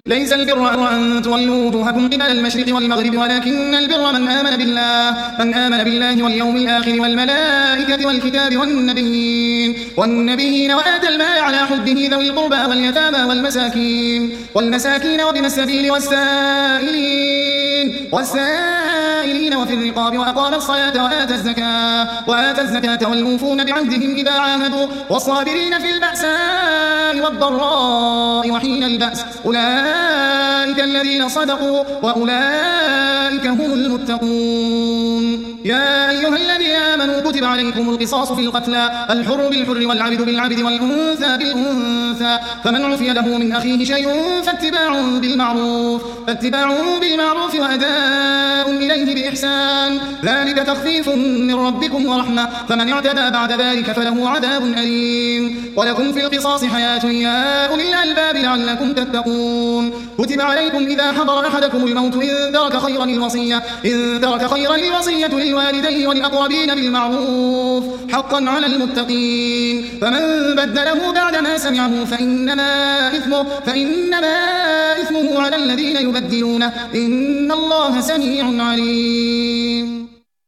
ليس البر أن تولوا وجوهكم قبل المشرق والمغرب ولكن البر من آمن بالله واليوم الآخر والملائكة والكتاب والنبيين وآتى المال على حبه ذوي القربى واليتامى والمساكين وابن السبيل والسائلين وفي الرقاب وأقام الصلاة وآتى الزكاة والموفون بعهدهم إذا عاهدوا والصابرين في البأساء والضراء وحين البأس أولئك الذين صدقوا وأولئك هم المتقون. يا أيها الذين آمنوا كتب عليكم القصاص في القتلى الحر بالحر والعبد بالعبد والأنثى بالأنثى فمن عفي له من أخيه شيء فاتباع بالمعروف وأداء إليه بإحسان ذلك تخفيف من ربكم ورحمة فمن اعتدى بعد ذلك فله عذاب أليم. ولكم في القصاص حياة يا أولي الألباب لعلكم تتقون. كتب عليكم إذا حضر أحدكم الموت إن ترك خيرا الوصية للوالدين والأقربين بالمعروف حقا على المتقين فمن بدله بعدما سمعه فإنما إثمه على الذين يبدلونه إن الله سميع عليم.